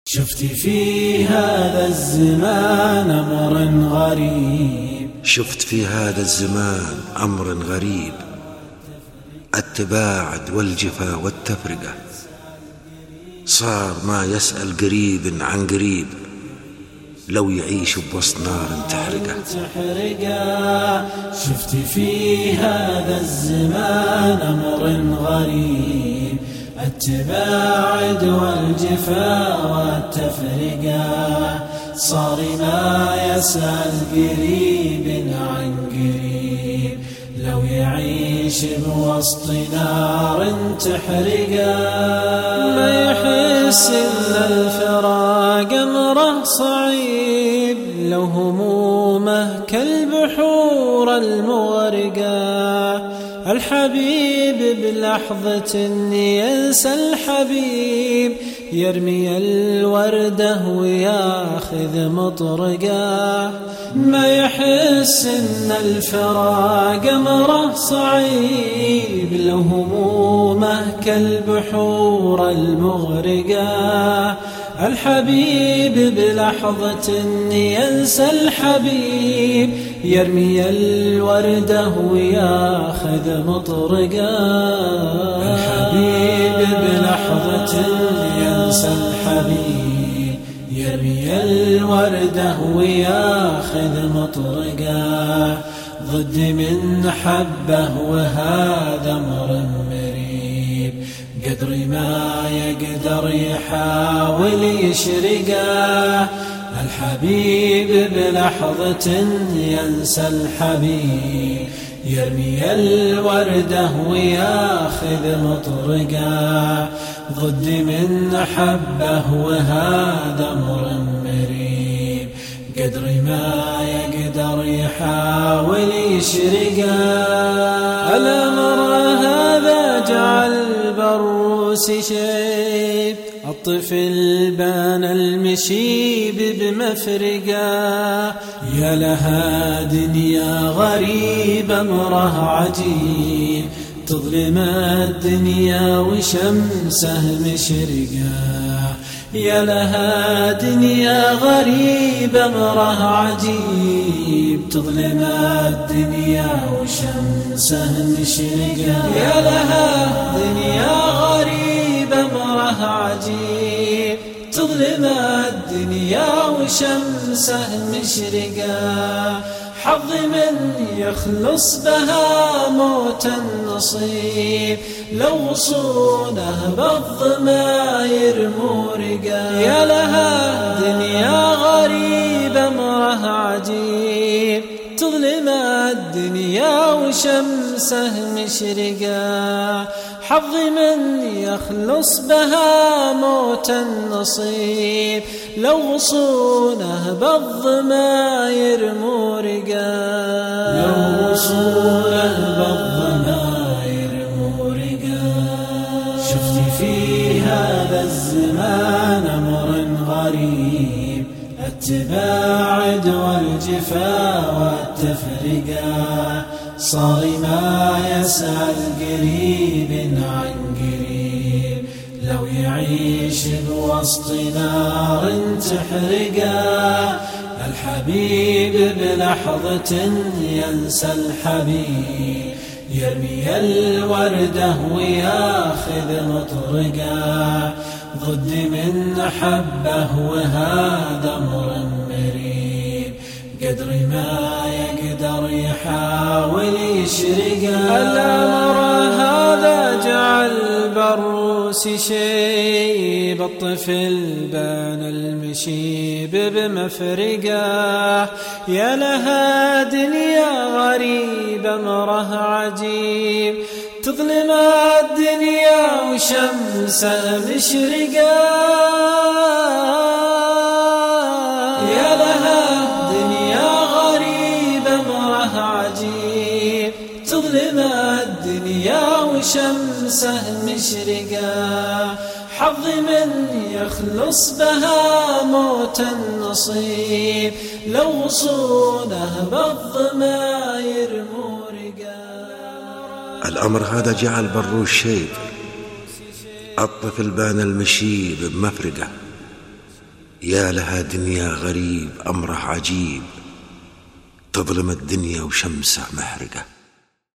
شفت في هذا الزمان أمر غريب، شفت في هذا الزمان أمر غريب، التباعد والجفا والتفرقة، صار ما يسأل قريب عن قريب، لو يعيش بوسط نار تحرقه. شفت في هذا الزمان أمر غريب، التباعد والجفا والتفرقة، صار ما يسأل قريب عن قريب، لو يعيش بوسط نار تحرقه. ما يحس إلا الفراق أمره صعيب، لو همومه كالبحور المغرقة، الحبيب بلحظة ينسى الحبيب، يرمي الوردة وياخذ مطرقة. ما يحس إن الفراق أمره صعيب، لو همومه كالبحور المغرقة، الحبيب بلحظة ينسى الحبيب، يرمي الوردة وياخذ مطرقة. الحبيب بلحظة ينسى الحبيب، يرمي الوردة وياخذ مطرقة، ضد من حبه وهذا أمر مريب، قدر ما يقدر يحاول يشرقه. الحبيب بلحظة ينسى الحبيب، يرمي الوردة وياخذ مطرقة، ضد من حبه وهذا أمر مريب، قدر ما يقدر يحاول يشرقه. الأمر هذا جعل بالروس شيب، الطفل بان المشيب بمفرقة، يا لها دنيا غريبة أمره عجيب، تظلم الدنيا وشمسه مشرقة. يا لها دنيا غريبة أمره عجيب، تظلم الدنيا وشمسه مشرقة. يا لها دنيا غريبة أمره عجيب، تظلم الدنيا وشمسه مشرقة. حظ من يخلص بها موت النصيب، لو صونه بالضماير مورقة. يا لها دنيا غريبة أمره عجيب، تظلم الدنيا وشمسه مشرقة. حظ من يخلص بها موت النصيب، لو صونه بالضماير مورقة. لو صونه بالضماير مورقة. شفت في هذا الزمان أمر غريب، التباعد والجفا والتفرقة، صار ما يسأل قريب عن قريب، لو يعيش بوسط نار تحرقه. الحبيب بلحظة ينسى الحبيب، يرمي الوردة وياخذ مطرقة، ضد من حبه وهذا أمر مريب، قدر ما يقدر يحاول يشرقه. الأمر هذا جعل بالروس شيب، الطفل بان المشيب بمفرقة، يا لها دنيا غريبة أمره عجيب، تظلم الدنيا وشمسها مشرقة. يا لها دنيا غريبة أمره عجيب، تظلم الدنيا وشمسها مشرقة. حظ من يخلص بها موت النصيب، لو صونه بالضماير مورقة. الأمر هذا جعل بالروس شيب، الطفل بان المشيب بمفرقة، يا لها دنيا غريب أمره عجيب، تظلم الدنيا وشمسه محرقة.